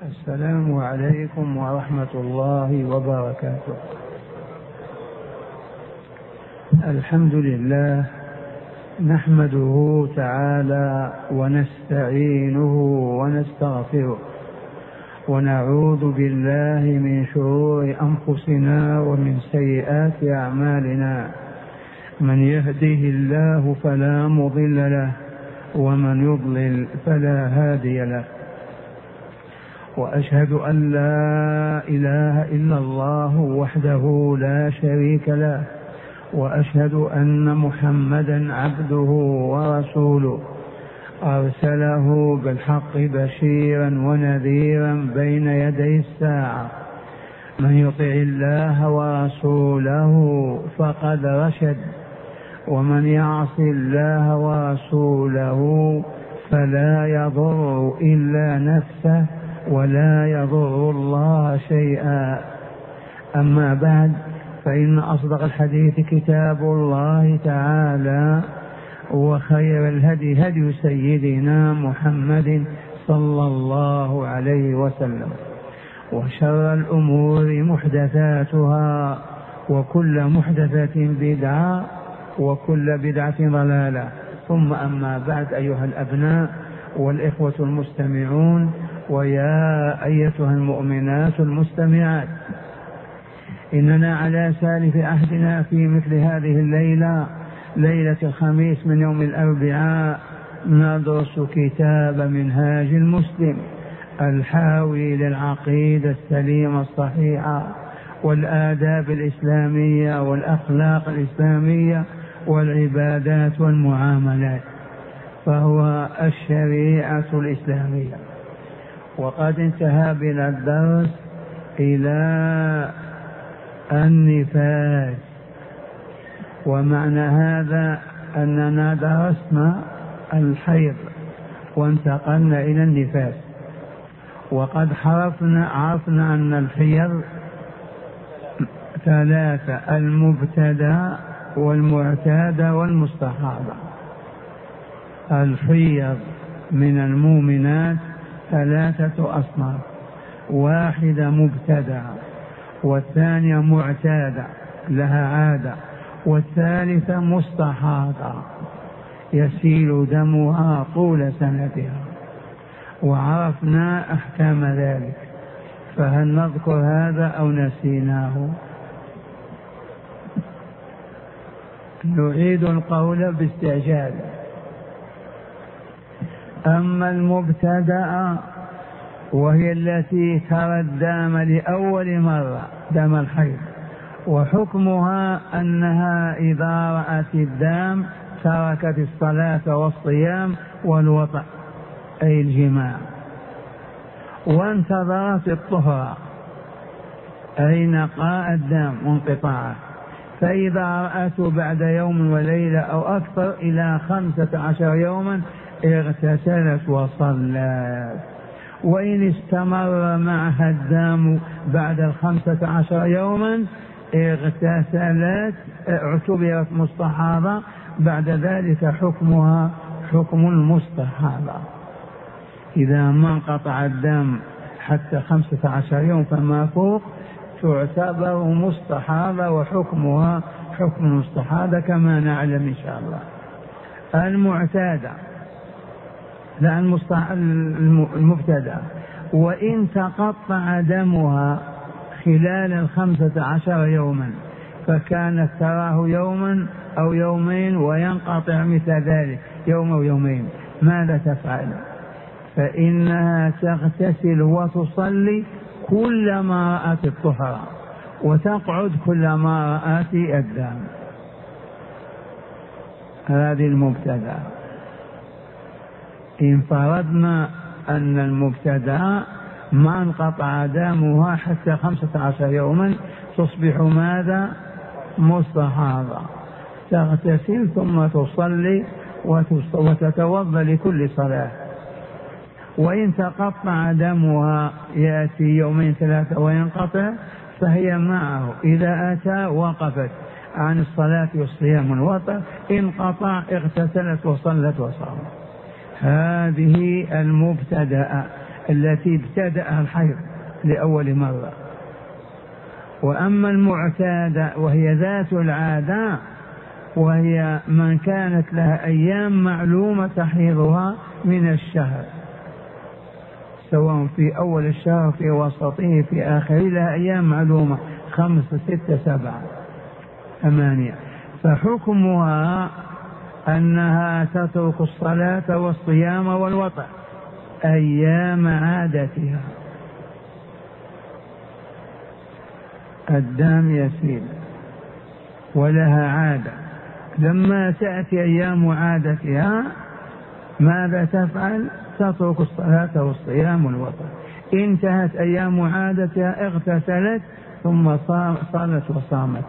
السلام عليكم ورحمة الله وبركاته. الحمد لله نحمده تعالى ونستعينه ونستغفره ونعوذ بالله من شرور أنفسنا ومن سيئات أعمالنا. من يهده الله فلا مضل له ومن يضلل فلا هادي له. وأشهد أن لا إله إلا الله وحده لا شريك له، وأشهد أن محمدا عبده ورسوله أرسله بالحق بشيرا ونذيرا بين يدي الساعة. من يطع الله ورسوله فقد رشد، ومن يعص الله ورسوله فلا يضر إلا نفسه ولا يضر الله شيئا. أما بعد، فإن أصدق الحديث كتاب الله تعالى، وخير الهدي هدي سيدنا محمد صلى الله عليه وسلم، وشر الأمور محدثاتها، وكل محدثة بدعة، وكل بدعة ضلالة. ثم أما بعد، أيها الأبناء والإخوة المستمعون، ويا أيتها المؤمنات المستمعات، إننا على سالف عهدنا في مثل هذه الليلة، ليلة الخميس من يوم الأربعاء، ندرس كتاب منهاج المسلم الحاوي للعقيدة السليمة الصحيحة والآداب الإسلامية والأخلاق الإسلامية والعبادات والمعاملات، فهو الشريعة الإسلامية. وقد انتهى بنا الدرس إلى النفاس، ومعنى هذا أننا درسنا الحيض وانتقلنا إلى النفاس. وقد عرفنا أن الحيض ثلاثة: المبتدأ والمعتادة والمستحاضة. الحيض من المؤمنات ثلاثة أصناف: واحدة مبتدأ، والثانية معتادة لها عادة، والثالثة مستحاضة يسيل دمها طول سنتها. وعرفنا أحكام ذلك، فهل نذكر هذا أو نسيناه؟ نعيد القول باستعجال. أما المبتدأ وهي التي ترى الدم لأول مرة، دم الحيض، وحكمها أنها إذا رأت الدم تركت الصلاة والصيام والوطأ أي الجماع، وانتظرت الطهر أي نقاء الدم وانقطاعه. فإذا رأته بعد يوم وليلة أو أكثر إلى 15 يوما اغتسلت وصلت. وإن استمر معها الدم بعد 15 يوما اغتسلت، اعتبرت مستحاضة، بعد ذلك حكمها حكم المستحاضة. إذا ما انقطع الدم حتى 15 يوم فما فوق تعتبر مستحاضة، وحكمها حكم المستحاضة كما نعلم إن شاء الله. المعتادة لا المبتدأ، وإن تقطع دمها خلال 15 يوما فكانت تراه يوما أو يومين وينقطع مثل ذلك يوم أو يومين، ماذا تفعل؟ فإنها تغتسل وتصلي كلما رأت الطهر، وتقعد كلما رأت الدم. هذه المبتدأ. إن فرضنا أن المبتدأ ما انقطع دمها حتى 15 يوما تصبح ماذا؟ مستحاضة، تغتسل ثم تصلي وتتوضأ لكل صلاة. وإن تقطع دمها يأتي يومين ثلاثة وينقطع فهي معه، إذا أتى وقفت عن الصلاة والصيام والوطأ، انقطع اغتسلت وصلت وصامت. هذه المبتدأ التي ابتدأها الحيض لأول مرة. وأما المعتادة وهي ذات العادة وهي من كانت لها أيام معلومة تحيضها من الشهر، سواء في أول الشهر في وسطه في آخره، لها أيام معلومة 5 6 7 8، فحكمها أنها تترك الصلاة والصيام والوطء أيام عادتها. الدم يسيل ولها عادة، لما تأتي أيام عادتها ماذا تفعل؟ تترك الصلاة والصيام والوطء. انتهت أيام عادتها اغتسلت ثم صلت وصامت.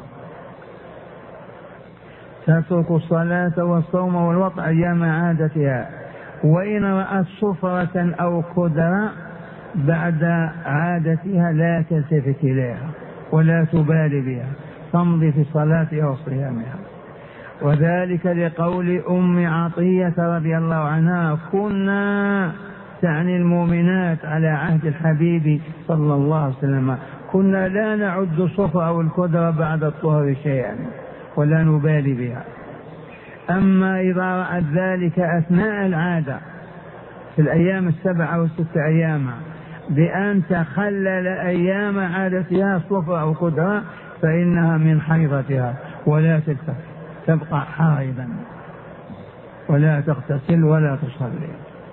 تترك الصلاة والصوم والوطء أيام عادتها. وإن رأت صفرة أو كدرة بعد عادتها لا تلتفت إليها ولا تبالي بها، تمضي في صلاتها وصيامها. وذلك لقول أم عطية رضي الله عنها: كنا، تعني المؤمنات على عهد الحبيب صلى الله عليه وسلم، كنا لا نعد الصفر أو الكدرة بعد الطهر شيئا ولا نبالي بها. أما إذا رأت ذلك أثناء العادة في الأيام 7 أو 6 أيام بأن تخلل أيام عادتها صفر أو كدرة فإنها من حيضتها ولا تلتفت، تبقى حائضا ولا تغتسل ولا تصلي.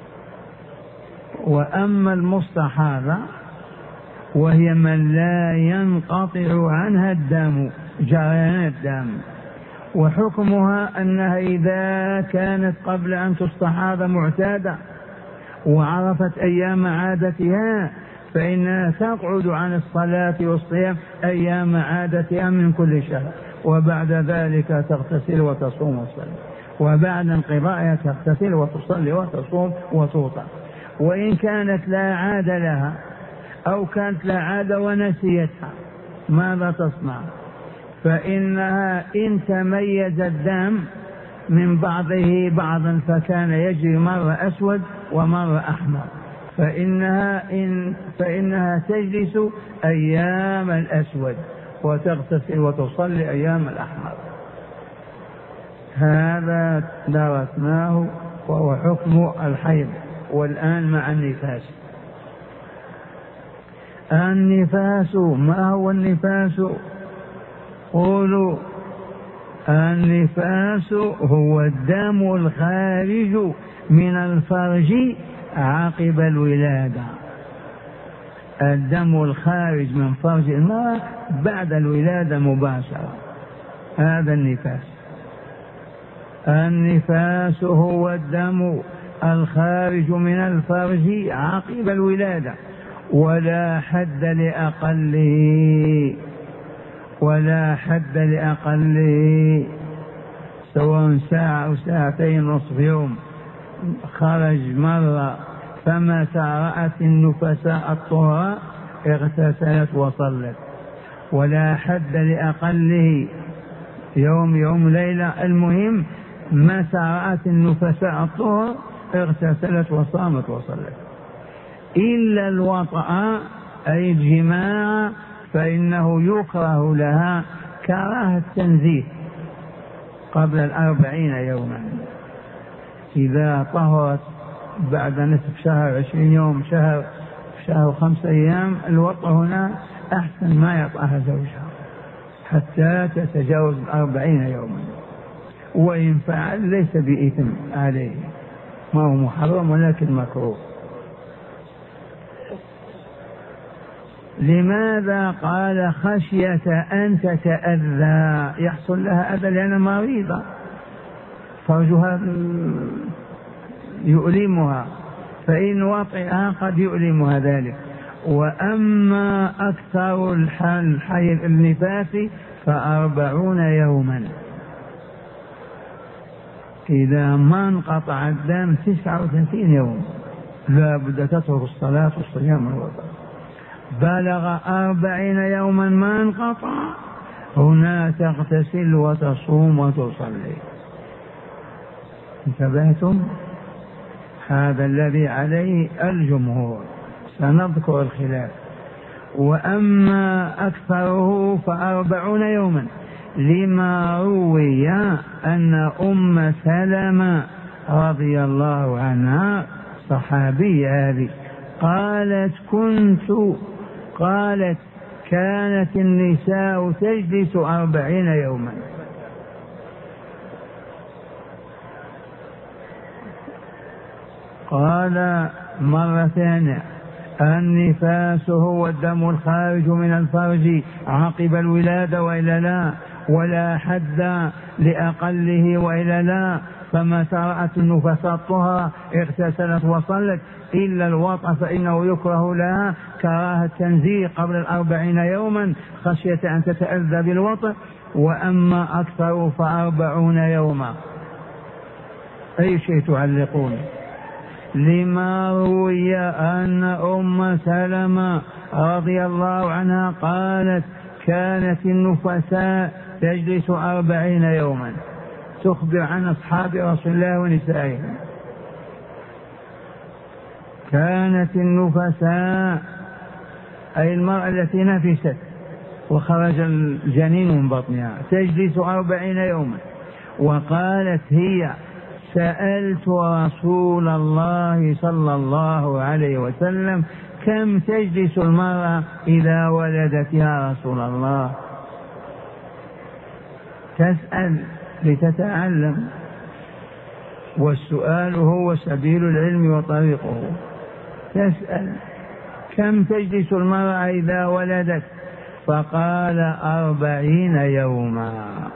وأما المستحاضة وهي من لا ينقطع عنها الدم، جريان الدم، وحكمها أنها إذا كانت قبل أن تستحاض معتادة وعرفت أيام عادتها فإنها تقعد عن الصلاة والصيام أيام عادتها من كل شهر، وبعد ذلك تغتسل وتصوم وتصلي، وبعد انقضائها تغتسل وتصلي وتصوم وتوطأ. وإن كانت لا عادة لها أو كانت لا عادة ونسيتها ماذا تصنع؟ فإنها إن تميز الدم من بعضه بعضا فكان يجري مرة أسود ومرة أحمر فإنها تجلس أيام الأسود وتغتسل وتصلي أيام الأحمر. هذا درسناه وهو حكم الحيض. والآن مع النفاس. النفاس، ما هو النفاس؟ قولوا. النفاس هو الدم الخارج من الفرج عقب الولادة، الدم الخارج من فرج المرأة بعد الولادة مباشرة، هذا النفاس. النفاس هو الدم الخارج من الفرج عقب الولادة، ولا حد لأقله، ولا حد لأقله، سواء ساعة أو ساعتين نصف يوم خرج مرة، فمتى رأت النفساء الطهر اغتسلت وصلت، ولا حد لأقله، يوم يوم ليلة، المهم متى رأت النفساء الطهر اغتسلت وصامت وصلت. إلا الوطأ أي الجماع فإنه يكره لها كراهة تنزيه قبل 40 يوما. إذا طهرت بعد نصف شهر 20 يوم شهر 5 أيام الوطأ هنا أحسن ما يطأها زوجها حتى تتجاوز 40 يوما، وإن فعل ليس بإثم عليه، ما هو محرم ولكن مكروه. لماذا قال خشية أن تتأذى، يحصل لها أذى لأنها مريضة فرجها يؤلمها، فإن وطئها قد يؤلمها ذلك. وأما أكثر الحيض النفاس ف40 يوما، إذا ما انقطع الدم 39 يوم لا بد تترك الصلاة والصيام والوضوء. بلغ 40 يوما ما انقطع، هنا تغتسل وتصوم وتصلي. انتبهتم؟ هذا الذي عليه الجمهور. سنذكر الخلاف. وأما أكثره ف40 يوما، لما روي أن أم سلمة رضي الله عنها صحابية هذه قالت كانت النساء تجلس 40 يوما. قال مرة ثانية النفاس هو الدم الخارج من الفرج عقب الولادة وإلا لا، ولا حد لأقله وإلا لا، فمتى رأت النفاس الطهر اغتسلت وصلت، إلا الوطأ فإنه يكره لها كراهة تنزيه قبل 40 يوما خشية أن تتأذى بالوطأ. وأما أكثر ف40 يوما. أي شيء تعلقون؟ لما روي أن أم سلمة رضي الله عنها قالت كانت النفساء تجلس 40 يوما، تخبر عن أصحاب رسول الله ونسائهم. كانت النفساء أي المرأة التي نفست وخرج الجنين من بطنها تجلس 40 يوما. وقالت هي سألت رسول الله صلى الله عليه وسلم كم تجلس المرأة إذا ولدت يا رسول الله؟ تسأل لتتعلم، والسؤال هو سبيل العلم وطريقه. تسأل كم تجلس المرأة إذا ولدت؟ فقال 40 يوما.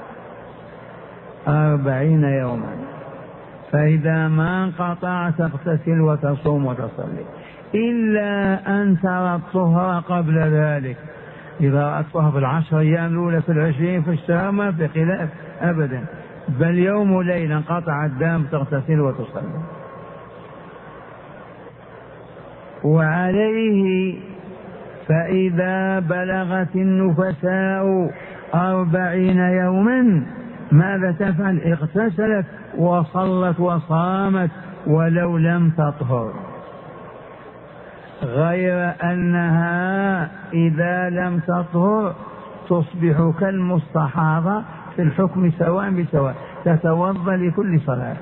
40 يوما. فإذا ما انقطع تغتسل وتصوم وتصلي، إلا أن ترى الطهر قبل ذلك. إذا رأت الطهر في 10 أيام الأولى في 20 في الشهر ما في خلاف أبدا، بل يوم وليلة انقطع الدم تغتسل وتصلي. وعليه فإذا بلغت النفساء 40 يوما ماذا تفعل؟ اغتسلت وصلت وصامت ولو لم تطهر، غير أنها إذا لم تطهر تصبح كالمستحاضة في الحكم سواء بسواء، تتوضأ لكل صلاة،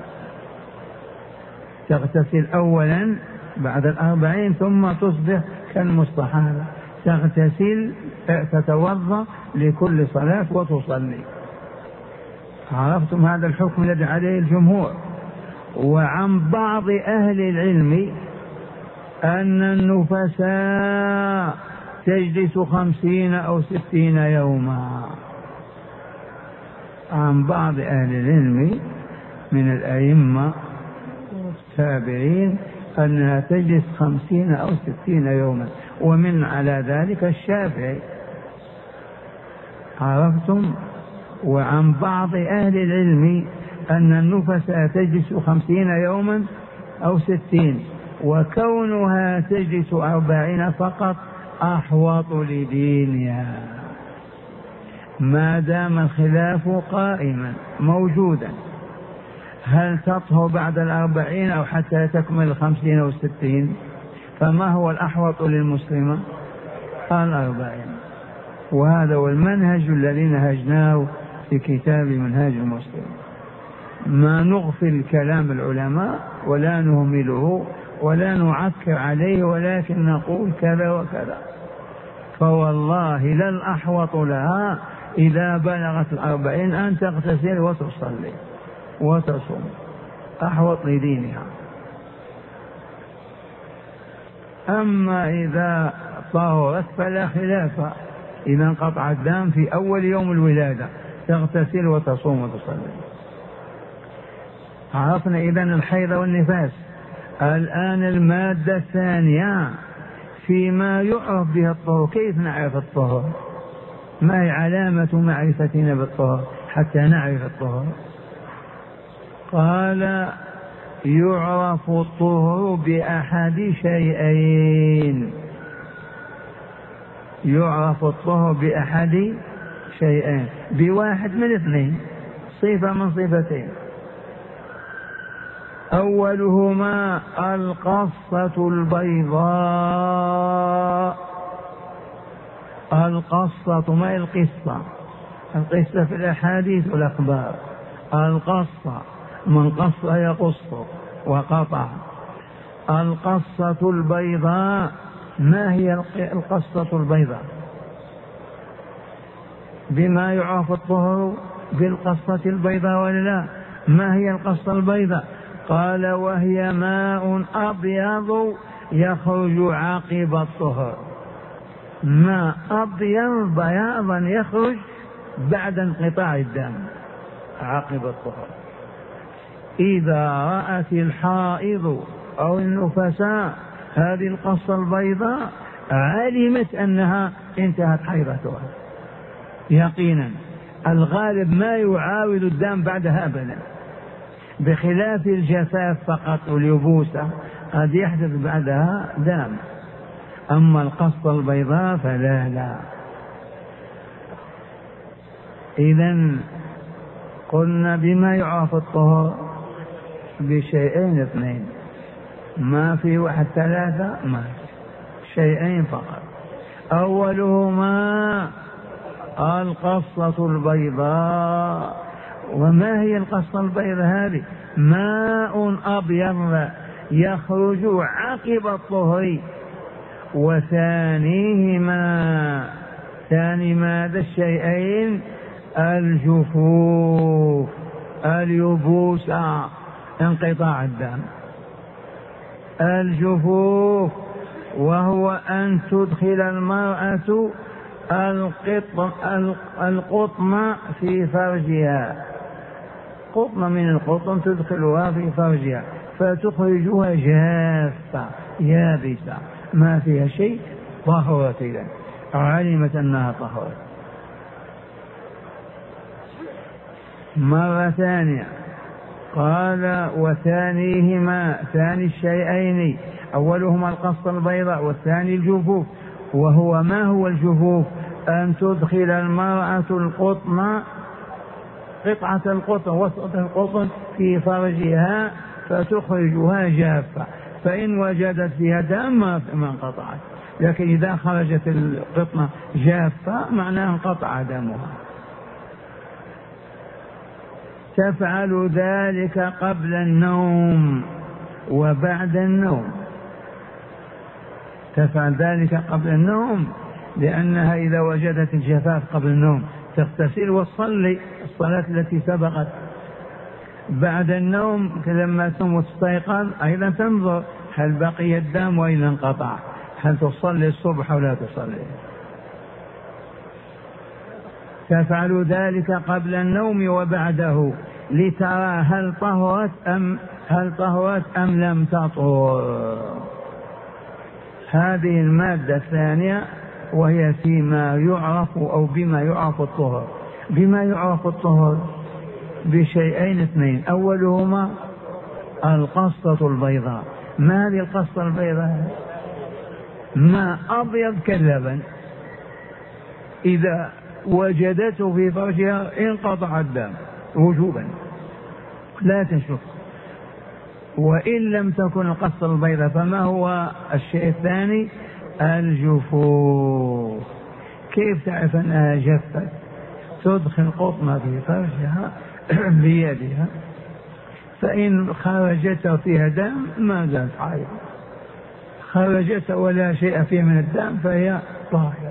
تغتسل أولا بعد 40 ثم تصبح كالمستحاضة، تغتسل تتوضأ لكل صلاة وتصلي. عرفتم هذا الحكم الذي عليه الجمهور. وعن بعض أهل العلم أن النفساء تجلس 50 أو 60 يوما. عن بعض أهل العلم من الأئمة والتابعين أنها تجلس 50 أو 60 يوما، ومن على ذلك الشافعي. عرفتم؟ وعن بعض أهل العلم أن النفس تجلس 50 يوما أو 60، وكونها تجلس 40 فقط أحوط لدينها، ما دام الخلاف قائما موجودا، هل تطهر بعد 40 أو حتى تكمل 50 أو 60؟ فما هو الأحوط للمسلمة؟ 40. وهذا هو المنهج الذي نهجناه في كتاب منهاج المسلم. ما نغفل كلام العلماء ولا نهمله ولا نعكر عليه، ولكن نقول كذا وكذا. فوالله لا الأحوط لها إذا بلغت 40 أن تغتسل وتصلي وتصوم، أحوط لدينها. أما إذا طهرت فلا خلاف، إذا انقطع الدم في أول يوم الولادة تغتسل وتصوم وتصلي. عرفنا إذن الحيض والنفاس. الآن المادة الثانية فيما يعرف بها الطهر. كيف نعرف الطهر؟ ما هي علامة معرفتنا بالطهر حتى نعرف الطهر؟ قال يعرف الطهر بأحد شيئين. يعرف الطهر بأحد شيئين، بواحد من اثنين، صفة من صفتين. أولهما القصة البيضاء القصة ما هي القصة؟ القصة في الأحاديث والأخبار. القصة من قص يقص وقطع. القصة البيضاء ما هي القصة البيضاء؟ بما يعرف الطهر بالقصة البيضاء ولا لا؟ ما هي القصة البيضاء؟ قال وهي ماء أبيض يخرج عقب الطهر. ماء أبيض بياضا يخرج بعد انقطاع الدم عقب الطهر. إذا رأت الحائض أو النفساء هذه القصة البيضاء علمت أنها انتهت حيضتها يقينا. الغالب ما يعاود الدم بعدها أبدا، بخلاف الجفاف فقط واليبوسة قد يحدث بعدها دم. أما القصة البيضاء فلا. إذن قلنا بما يعرف الطهر بشيئين اثنين، ما في واحد ثلاثة، ما شيئين فقط. أولهما القصة البيضاء. وما هي القصة البيضاء هذه؟ ماء أبيض يخرج عقب الطهر. وثانيهما ثاني ماذا الشيئين؟ الجفوف اليبوس انقطاع الدم. الجفوف وهو أن تدخل المرأة القطن في فرجها، قطن من القطن تدخلها في فرجها فتخرجها جافة يابسة ما فيها شيء، طهرت إذا علمت أنها طهرت. مرة ثانية قال وثانيهما ثاني الشيئين أولهما القصة البيضاء والثاني الجفوف. وهو ما هو الجفوف؟ أن تدخل المرأة القطن قطعة القطن وسط القطن في فرجها فتخرجها جافة، فإن وجدت فيها دم ما انقطعت، لكن إذا خرجت القطنة جافة معناها انقطع دمها. تفعل ذلك قبل النوم وبعد النوم. تفعل ذلك قبل النوم لأنها إذا وجدت الجفاف قبل النوم تغتسل وتصلي الصلاة التي سبقت. بعد النوم لما تستيقظ أيضا تنظر هل بقي الدم وإلا انقطع، هل تصلي الصبح أو لا تصلي. تفعل ذلك قبل النوم وبعده لترى هل طهرت أم لم تطهر. هذه المادة الثانية وهي فيما يعرف أو بما يعرف الطهر. بما يعرف الطهر بشيئين اثنين، أولهما القصة البيضاء. ما هذه القصة البيضاء؟ ما أبيض كاللبن إذا وجدته في فرجها انقطع الدم وجوبا لا تشك. وإن لم تكن القصة البيضاء فما هو الشيء الثاني؟ الجفوف. كيف تعرف أنها جفت؟ تدخل قطنة في فرجها بيدها، فإن خرجت فيها دم ما زالت حائض، خرجت ولا شيء فيه من الدم فهي طاهرة.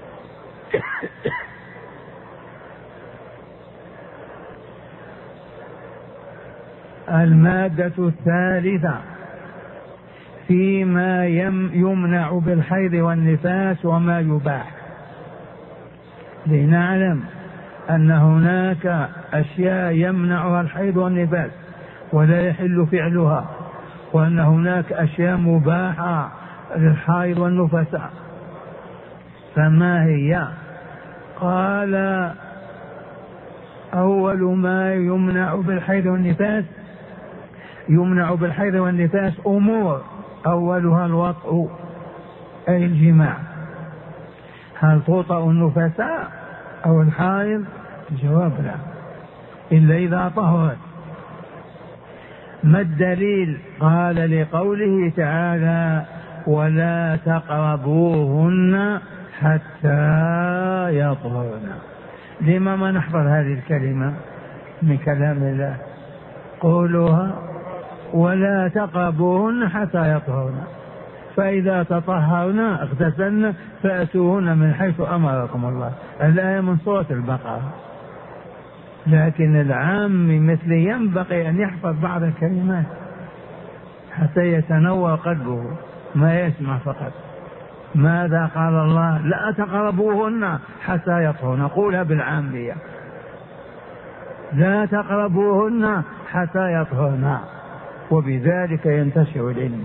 المادة الثالثة فيما يمنع بالحيض والنفاس وما يباح. لنعلم أن هناك أشياء يمنعها الحيض والنفاس ولا يحل فعلها، وأن هناك أشياء مباحة للحائض والنفساء. فما هي؟ قال أول ما يمنع بالحيض والنفاس، يمنع بالحيض والنفاس أمور، أولها الوطء أي الجماع. هل توطأ النفساء أو الحائض؟ الجواب لا، إلا إذا طهرت. ما الدليل؟ قال لقوله تعالى ولا تقربوهن حتى يطهرن. لما ما نحفظ هذه الكلمة من كلام الله؟ قولوها: ولا تقربوهن حتى يطهرن، فإذا تطهرنا اغتسلنا فأتوهن من حيث أمركم الله. الآية من سورة البقرة. لكن العام مثل ينبغي أن يحفظ بعض الكلمات حتى يتنور قلبه، ما يسمع فقط. ماذا قال الله؟ لا تقربوهن حتى يطهرن، قولها بالعامية: لا تقربوهن حتى يطهرن، وبذلك ينتشر العلم.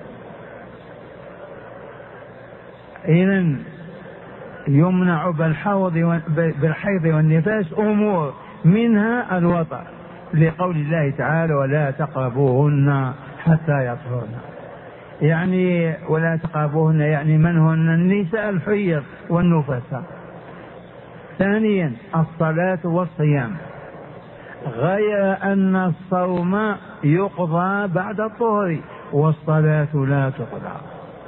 إذن يمنع بالحيض والنفاس أمور، منها الوطأ، لقول الله تعالى: ولا تقربوهن حتى يطهرن. يعني ولا تقربوهن يعني من هن؟ النساء الحيض والنفساء. ثانيا الصلاة والصيام، غير أن الصوم يقضى بعد الطهر والصلاة لا تقضى.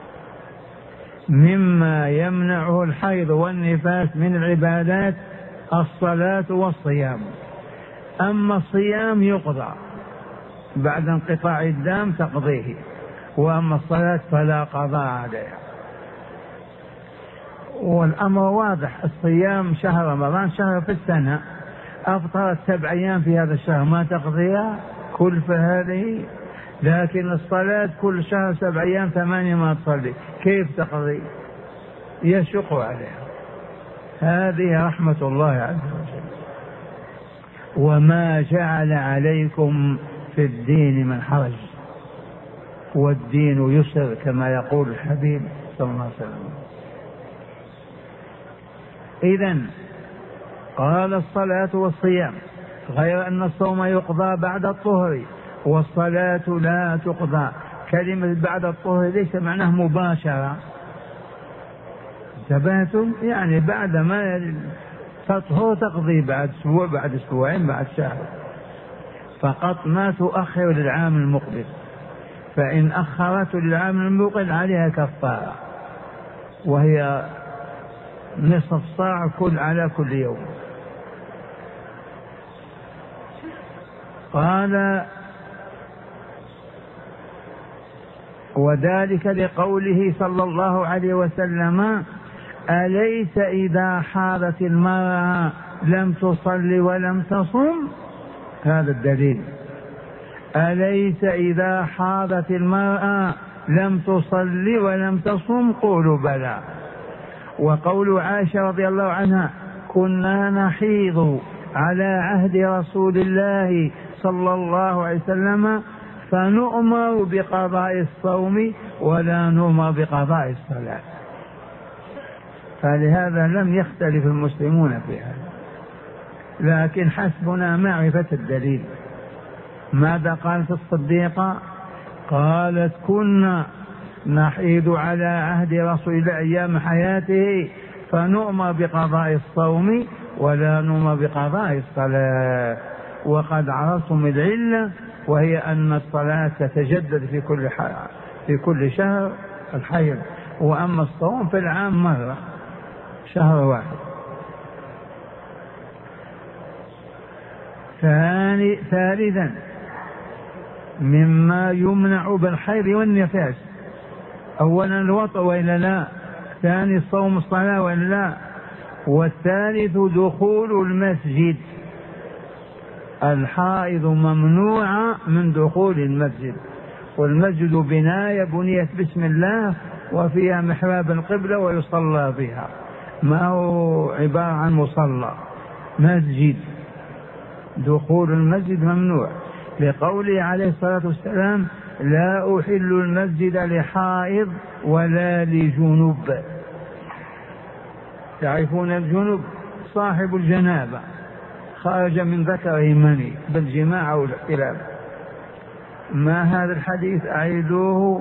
مما يمنعه الحيض والنفاس من العبادات الصلاة والصيام. أما الصيام يقضى بعد انقطاع الدم تقضيه، وأما الصلاة فلا قضاء عليها. والأمر واضح، الصيام شهر رمضان شهر في السنة، أفطرت 7 أيام في هذا الشهر ما تقضيها كلفة هذه. لكن الصلاة كل شهر 7 أيام 8 ما تصلي، كيف تقضي؟ يشق عليها. هذه رحمة الله عز وجل. وما جعل عليكم في الدين من حرج، والدين يسر كما يقول الحبيب صلى الله عليه وسلم. إذن قال الصلاة والصيام، غير أن الصوم يقضى بعد الطهر والصلاة لا تقضى. كلمة بعد الطهر ليس معناه مباشرة، انتبهتم؟ يعني بعد ما تطهر تقضي بعد أسبوع، بعد أسبوعين، بعد شهر، فقط ما تؤخر للعام المقبل. فإن أخرت للعام المقبل عليها كفارة، وهي نصف صاع على كل يوم. قال: وذلك لقوله صلى الله عليه وسلم: أليس إذا حاضت المرأة لم تصل ولم تصم؟ هذا الدليل. أليس إذا حاضت المرأة لم تصل ولم تصم؟ قولوا بلى. وقول عائشة رضي الله عنها: كنا نحيض على عهد رسول الله صلى الله عليه وسلم فنؤمر بقضاء الصوم ولا نؤمر بقضاء الصلاة. فلهذا لم يختلف المسلمون في هذا، لكن حسبنا معرفة الدليل. ماذا قالت الصديقة؟ قالت: كنا نحيض على عهد رسول الله أيام حياته فنؤمر بقضاء الصوم ولا نؤمر بقضاء الصلاة. وقد عرفتم العلة، وهي أن الصلاة تتجدد في كل شهر الحيض، وأما الصوم في العام مرة، شهر واحد. ثالثا مما يمنع بالحيض والنفاس: أولا الوطء وإلا لا، ثاني الصوم الصلاة وإلا لا، والثالث دخول المسجد. الحائض ممنوعة من دخول المسجد، والمسجد بناية بنيت بسم الله وفيها محراب القبلة ويصلى بها، ما هو عبارة عن مصلى، مسجد. دخول المسجد ممنوع، لقوله عليه الصلاة والسلام: لا أحل المسجد لحائض ولا لجنوب. تعرفون الجنوب؟ صاحب الجنابة خرج من ذكره مني بالجماع أو الاحتلام. ما هذا الحديث؟ أعيدوه.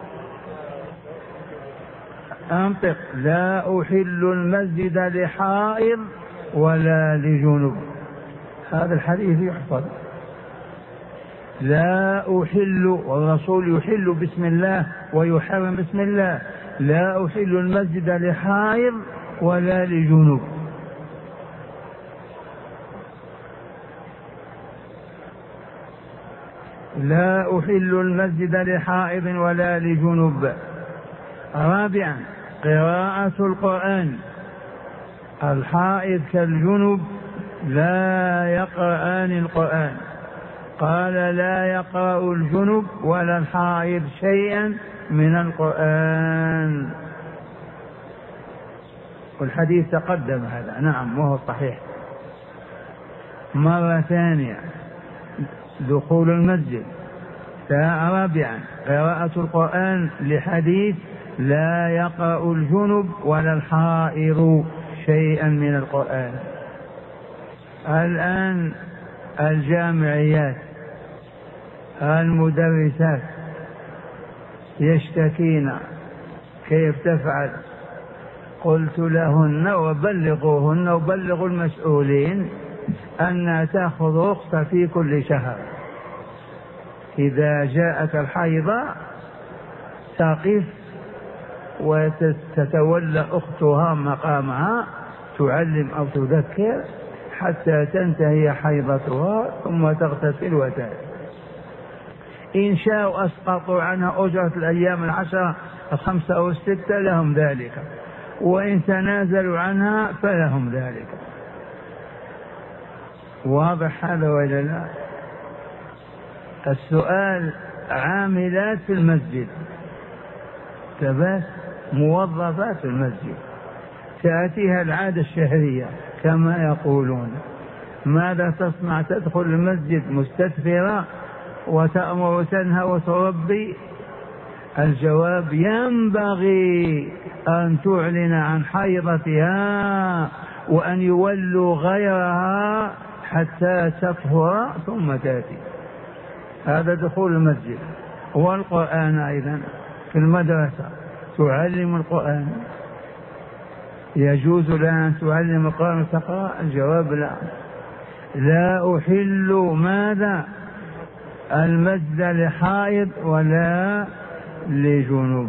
أنطق: لا أحل المسجد لحائض ولا لجنوب. هذا الحديث يحفظ. لا أحل، والرسول يحل بسم الله ويحرم بسم الله، لا أحل المسجد لحائض ولا لجنوب. لا أحل المسجد لحائض ولا لجنوب. رابعا قراءة القرآن. الحائض كالجنوب لا يقرآن القرآن. قال لا يقرأ الجنب ولا الحائض شيئا من القرآن، والحديث تقدم هذا، نعم وهو صحيح. مرة ثانية دخول المسجد. رابعا قراءة القرآن لحديث لا يقرأ الجنب ولا الحائض شيئا من القرآن. الآن الجامعيات المدرسات يشتكين كيف تفعل. قلت لهن وبلغوهن وبلغوا المسؤولين أن تأخذ رخصة في كل شهر، إذا جاءت الحيضة تقف وتتولى أختها مقامها تعلم أو تذكر حتى تنتهي حيضتها ثم تغتسل وتأتي. إن شاءوا أسقطوا عنها أجرة الأيام 10 5 أو 6 لهم ذلك، وإن تنازلوا عنها فلهم ذلك. واضح هذا ولا لا؟ السؤال عاملات في المسجد، موظفات في المسجد، تأتيها العادة الشهرية كما يقولون، ماذا تصنع؟ تدخل المسجد مستدثرة وتأمر وتنهى وتربي؟ الجواب ينبغي أن تعلن عن حيضتها وأن يولوا غيرها حتى تطهر ثم تأتي. هذا دخول المسجد. والقرآن أيضا في المدرسة تعلم القرآن، يجوز لها أن تعلم القرآن وتقرأ؟ الجواب لا. لا أحل ماذا؟ المسجد لحائض ولا لجنوب.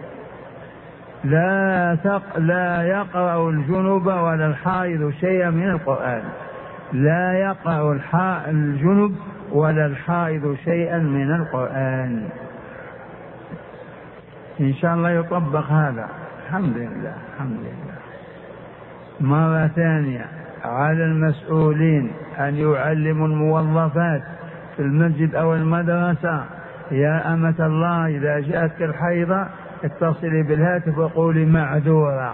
لا يقرأ الجنوب ولا الحائض شيئا من القرآن. لا يقرأ الجنوب ولا الحائض شيئا من القرآن. إن شاء الله يطبق هذا. الحمد لله الحمد لله. مرة ثانية على المسؤولين أن يعلموا الموظفات في المسجد أو المدرسة: يا أمة الله إذا جاءتك الحيضة اتصلي بالهاتف وقولي معذورة،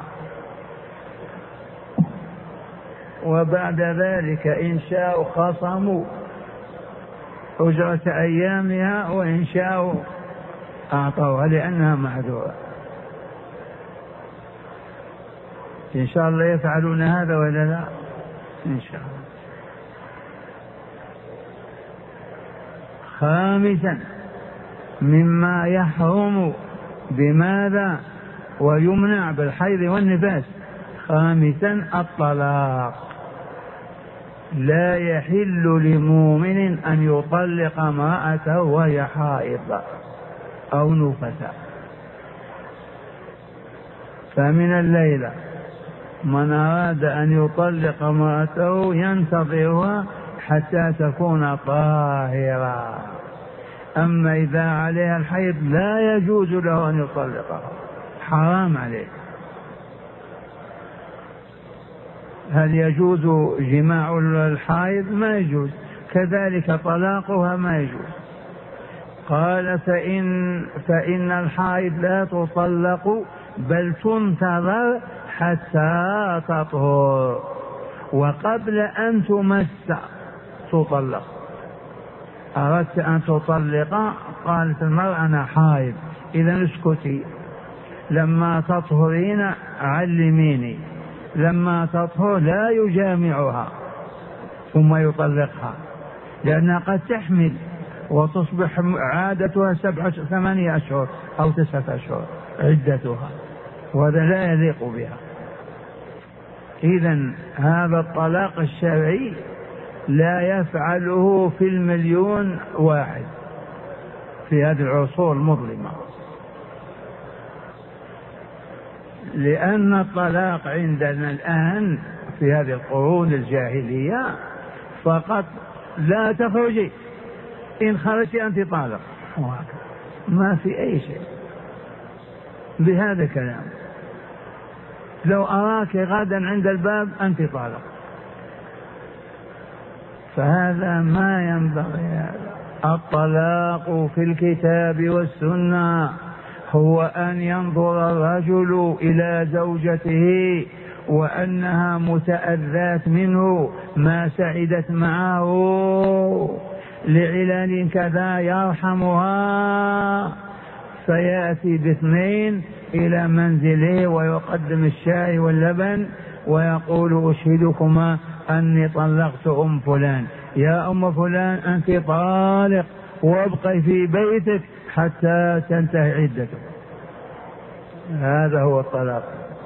وبعد ذلك إن شاءوا خصموا أجرة أيامها وإن شاءوا أعطوها لأنها معذورة. إن شاء الله يفعلون هذا ولا لا؟ إن شاء الله. خامسا مما يحرم بماذا ويمنع بالحيض والنفاس: خامسا الطلاق. لا يحل لمؤمن أن يطلق امرأته وهي حائض أو نفسا. فمن الليلة من أراد أن يطلق امرأته ينتظرها حتى تكون طاهرة، أما إذا عليها الحيض لا يجوز له أن يطلقها، حرام عليه. هل يجوز جماع الحائض؟ ما يجوز، كذلك طلاقها ما يجوز. قال فإن الحائض لا تطلق بل تنتظر حتى تطهر، وقبل أن تمس تطلق. أردت أن تطلق، قالت المرأة أنا حائض، إذا اسكتي، لما تطهرين علميني، لما تطهر لا يجامعها ثم يطلقها، لأنها قد تحمل وتصبح عادتها 8 أشهر أو 9 أشهر عدتها، وهذا لا يليق بها. إذن هذا الطلاق الشرعي لا يفعله في المليون واحد في هذه العصور المظلمة، لأن الطلاق عندنا الآن في هذه القرون الجاهلية فقط لا تخرجي، إن خرجت أنت طالق، ما في أي شيء بهذا الكلام. لو أراك غدا عند الباب أنت طالق، فهذا ما ينبغي. الطلاق في الكتاب والسنة هو أن ينظر الرجل إلى زوجته وأنها متأذات منه ما سعدت معه لعلل كذا يرحمها، فيأتي باثنين إلى منزله ويقدم الشاي واللبن ويقول أشهدكما أني طلقت أم فلان، يا أم فلان أنت طالق وابقي في بيتك حتى تنتهي عدتك. هذا هو الطلاق.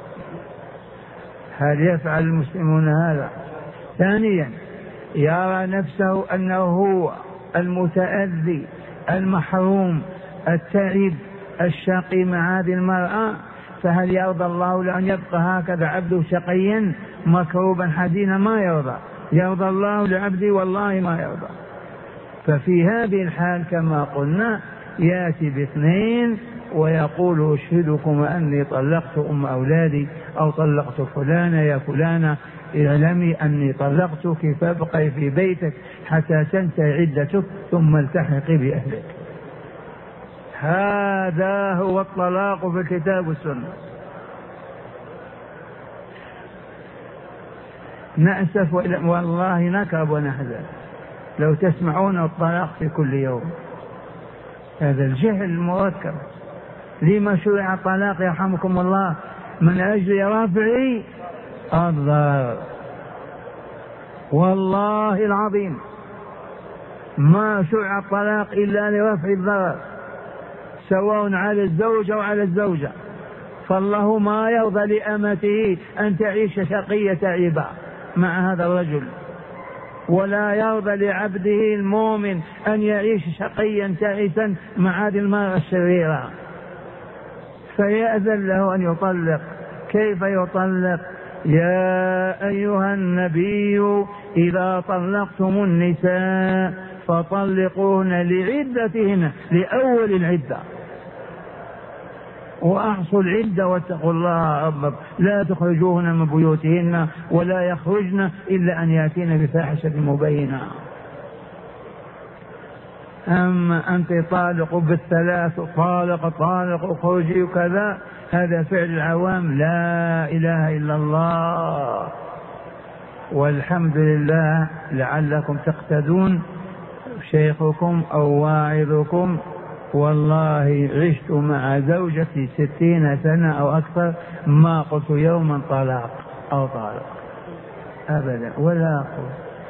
هل يفعل المسلمون هذا؟ ثانيا، يرى نفسه أنه هو المتأذي المحروم التعب الشقي مع هذه المرأة، فهل يرضى الله لأن يبقى هكذا عبده شقيا مكروبا حزينا؟ ما يرضى. يرضى الله لعبده؟ والله ما يرضى. ففي هذه الحال كما قلنا يأتي باثنين ويقول أشهدكم أني طلقت أم أولادي أو طلقت فلانة، يا فلانة اعلمي أني طلقتك فابقي في بيتك حتى تنتهي عدتك ثم التحقي بأهلك. هذا هو الطلاق في الكتاب والسنة. نأسف والله نكب ونحزن لو تسمعون الطلاق في كل يوم. هذا الجهل المركب. لما شرع الطلاق يرحمكم الله؟ من أجل رفع الضرر. والله العظيم ما شرع الطلاق إلا لرفع الضرر، سواء على الزوج أو على الزوجة. فالله ما يرضى لأمته أن تعيش شقية تعيبا مع هذا الرجل، ولا يرضى لعبده المؤمن أن يعيش شقيا تعيسا مع هذه المرأة الشريرة، فيأذن له أن يطلق. كيف يطلق؟ يا أيها النبي إذا طلقتم النساء فطلقوهن لعدتهن، لأول العدة، وأحصوا العدة واتقوا الله ربكم لا تخرجوهن من بيوتهن ولا يخرجن إلا أن يأتين بفاحشة مبينة. أما أنت طالق بالثلاث، طالق اخرجي وكذا، هذا فعل العوام. لا إله إلا الله والحمد لله لعلكم تقتدون شيخكم أو واعظكم. والله عشت مع زوجتي 60 سنة أو أكثر ما قلت يوما طلاق أو طالق أبدا، ولا أقول.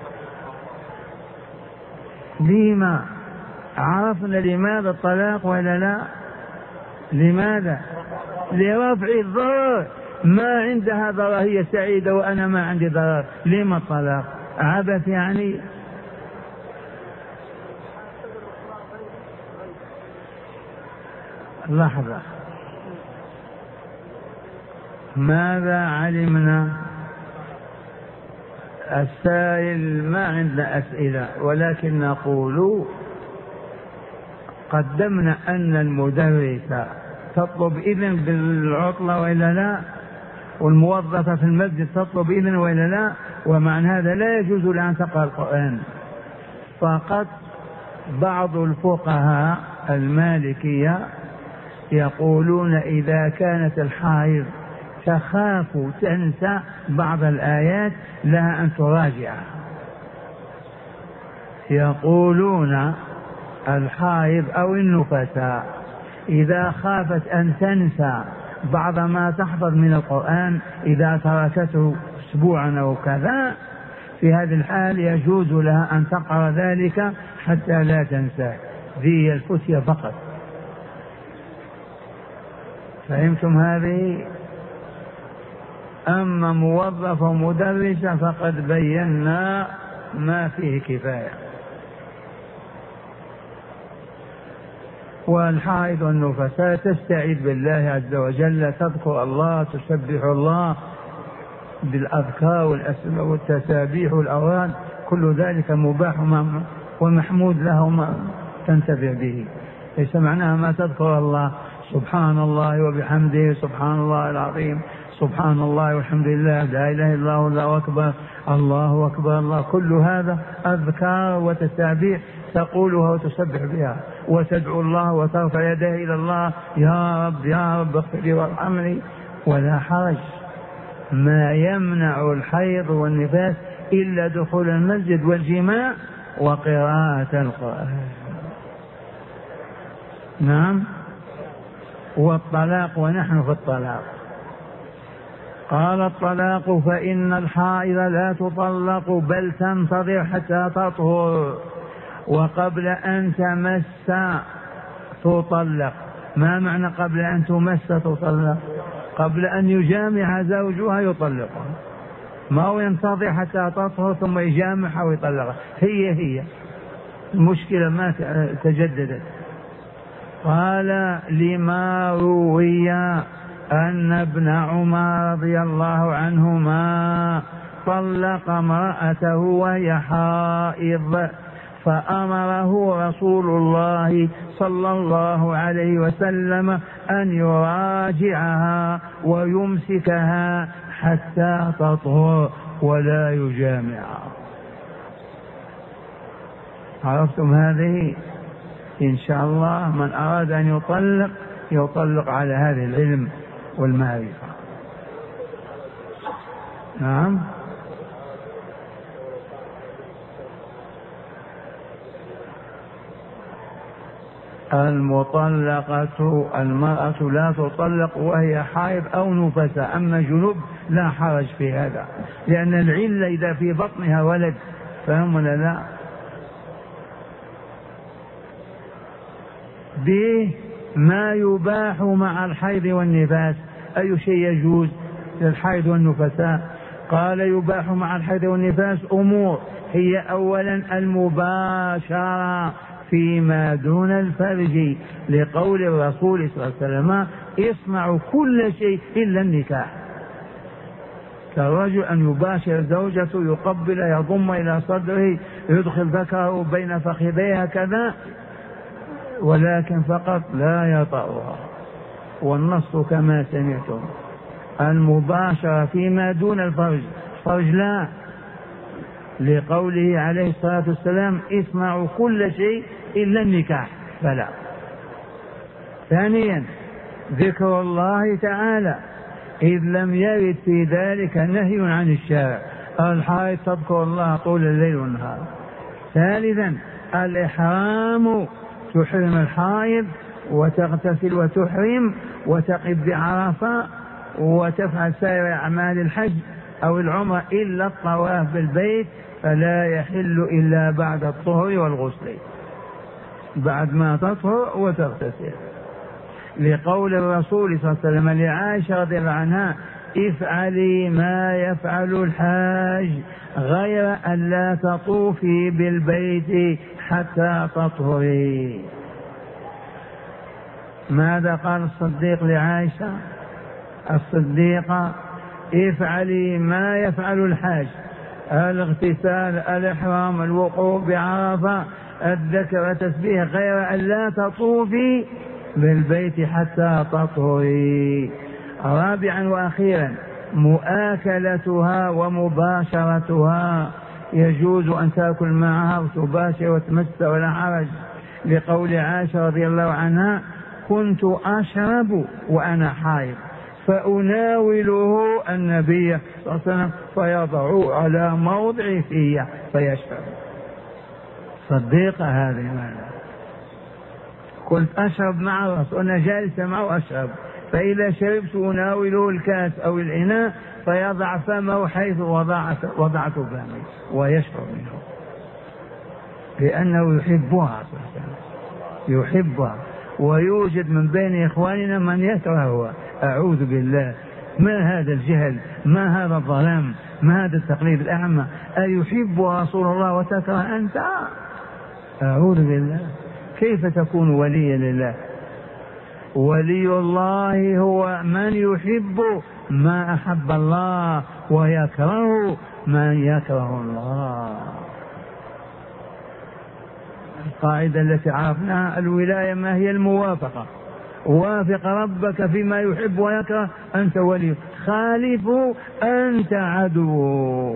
لما؟ عرفنا لماذا الطلاق ولا لا؟ لماذا؟ لرفع الضرر. ما عندها ضرر، هي سعيدة وأنا ما عندي ضرر، لما الطلاق؟ عبث يعني. لحظة، ماذا علمنا؟ السائل ما عندنا أسئلة، ولكن نقول قدمنا أن المدرس تطلب إذن بالعطلة وإلا لا، والموظفة في المسجد تطلب إذن وإلا لا، ومعنى هذا لا يجوز لها أن تقرأ القرآن. فقط بعض الفقهاء المالكية يقولون إذا كانت الحائض تخاف تنسى بعض الآيات لها أن تراجعها. يقولون الحائض أو النفساء إذا خافت أن تنسى بعض ما تحفظ من القرآن إذا تركته أسبوعا أو كذا، في هذه الحال يجوز لها أن تقرأ ذلك حتى لا تنسى. ذي الفتية فقط. فهمتم هذه؟ أما موظفة ومدرسة فقد بينا ما فيه كفاية. والحائض والنفساء تستعيذ بالله عز وجل، تذكر الله، تسبح الله بالأذكار والتسابيح والأوراد، كل ذلك مباح ومحمود له ما تنتفع به. ليس معناها ما تذكر الله سبحان الله وبحمده سبحان الله العظيم سبحان الله والحمد لله لا إله إلا الله الله أكبر الله أكبر الله، كل هذا أذكار وتسابيح تقولها وتسبح بها وتدعو الله وترفع يديه إلى الله يا رب يا رب اغفر لي وارحمني، ولا حرج. ما يمنع الحيض والنفاس إلا دخول المسجد والجماع وقراءة القرآن. نعم. والطلاق، ونحن في الطلاق. قال الطلاق فإن الحائض لا تطلق بل تنتظر حتى تطهر، وقبل أن تمس تطلق. ما معنى قبل أن تمس تطلق؟ قبل أن يجامع زوجها يطلقها، ما هو ينتظر حتى تطهر ثم يجامعها ويطلقها. هي المشكلة ما تجددت. قال لما روي أن ابن عمر رضي الله عنهما طلق امرأته وهي حائض، فأمره رسول الله صلى الله عليه وسلم أن يراجعها ويمسكها حتى تطهر ولا يجامعها. عرفتم هذه؟ إن شاء الله من أراد أن يطلق على هذا العلم والمعرفة. نعم. المطلقة المرأة لا تطلق وهي حائض أو نفساء، أما جنوب لا حرج في هذا، لأن العلة إذا في بطنها ولد، فهمنا؟ لا. به ما يباح مع الحيض والنفاس. أي شيء يجوز للحيض والنفساء؟ قال يباح مع الحيض والنفاس أمور، هي أولا المباشرة فيما دون الفرج، لقول الرسول صلى الله عليه وسلم اصنعوا كل شيء إلا النكاح. كالرجل أن يباشر زوجته، يقبل، يضم إلى صدره، يدخل ذكره بين فخذيها كذا، ولكن فقط لا يطأها. والنص كما سمعتم المباشرة فيما دون الفرج، الفرج لا، لقوله عليه الصلاة والسلام اصنعوا كل شيء إلا النكاح، فلا. ثانيا ذكر الله تعالى، إذ لم يرد في ذلك نهي عن الشارع. الحائض تذكر الله طول الليل والنهار. ثالثا الإحرام، تحرم الحائض وتغتسل وتحرم وتقف بعرفة وتفعل سائر أعمال الحج أو العمرة إلا الطواف بالبيت، فلا يحل إلا بعد الطهر والغسل، بعد ما تطهر وتغتسل، لقول الرسول صلى الله عليه وسلم لعائشة رضي الله عنها افعلي ما يفعل الحاج غير أن لا تطوفي بالبيت حتى تطهري. ماذا قال الصديق لعائشة؟ الصديقة افعلي ما يفعل الحاج، الاغتسال، الإحرام، الوقوف بعرفة، الذكر، التسبيح، غير أن لا تطوفي بالبيت حتى تطهري. رابعا وأخيرا مؤاكلتها ومباشرتها، يجوز أن تأكل معها وتباشر وتمس ولا حرج، لقول عائشة رضي الله عنها كنت أشرب وأنا حائض فأناوله النبي صلى الله عليه وسلم فيضع على موضع فيه فيشرب. صديقة هذه ماذا؟ كنت أشرب مع الرسول، أنا جالسة معه أشرب، فإذا شربت أناوله الكاس أو الإناء فيضع فمه حيث وضعت فمه ويشرب منه، لأنه يحبها يحبها. ويوجد من بين إخواننا من يكرهها، أعوذ بالله، ما هذا الجهل؟ ما هذا الظلام؟ ما هذا التقليد الأعمى؟ أيحب رسول الله وتكره أنت؟ أعوذ بالله. كيف تكون وليا لله؟ ولي الله هو من يحب ما أحب الله ويكره من يكره الله. القاعدة التي عرفناها الولاية ما هي؟ الموافقة. وافق ربك فيما يحب ويكره أنت ولي، خالفه أنت عدو.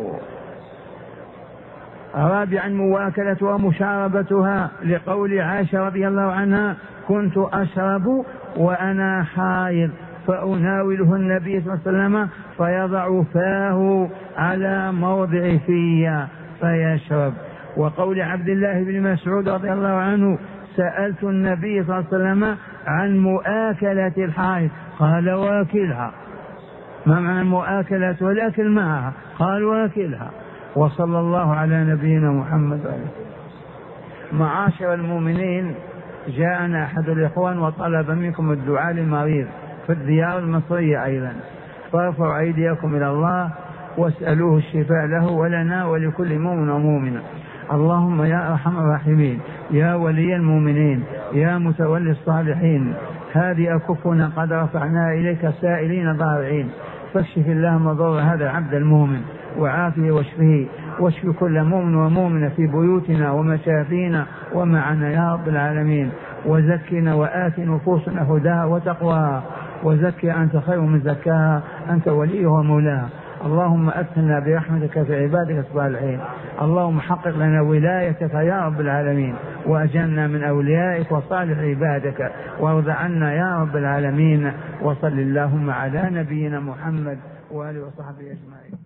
رابعا مواكلتها ومشاربتها، لقول عائشة رضي الله عنها: كنت أشرب وأنا حائض فأناوله النبي صلى الله عليه وسلم فيضع فاه على موضع في فيشرب. وقول عبد الله بن مسعود رضي الله عنه: سألت النبي صلى الله عليه وسلم عن مؤاكلة الحائض قال: واكلها. ما معنى المؤاكلة؟ والأكل معها. قال: واكلها. وصلى الله على نبينا محمد. معاشر المؤمنين، جاءنا أحد الإخوان وطلب منكم الدعاء للمريض في الديار المصرية أيضا، فارفعوا أيديكم إلى الله واسألوه الشفاء له ولنا ولكل مؤمن ومؤمنة. اللهم يا أرحم الراحمين، يا ولي المؤمنين، يا متولي الصالحين، هذه أكفنا قد رفعناها إليك سائلين ضارعين، فاكشف اللهم ضر هذا العبد المؤمن وعافيه واشفه، واشف كل مؤمن ومؤمنة في بيوتنا ومشافينا ومعنا يا رب العالمين. وزكنا وآت نفوسنا هداها وتقواها، وزكي أنت خير من زكاها، أنت وليها ومولاها. اللهم أدخلنا برحمتك في عبادك الصالحين. اللهم حقق لنا ولايتك يا رب العالمين، وأجلنا من أوليائك وصالح عبادك، وارض عنا يا رب العالمين. وصل اللهم على نبينا محمد وآله وصحبه أجمعين.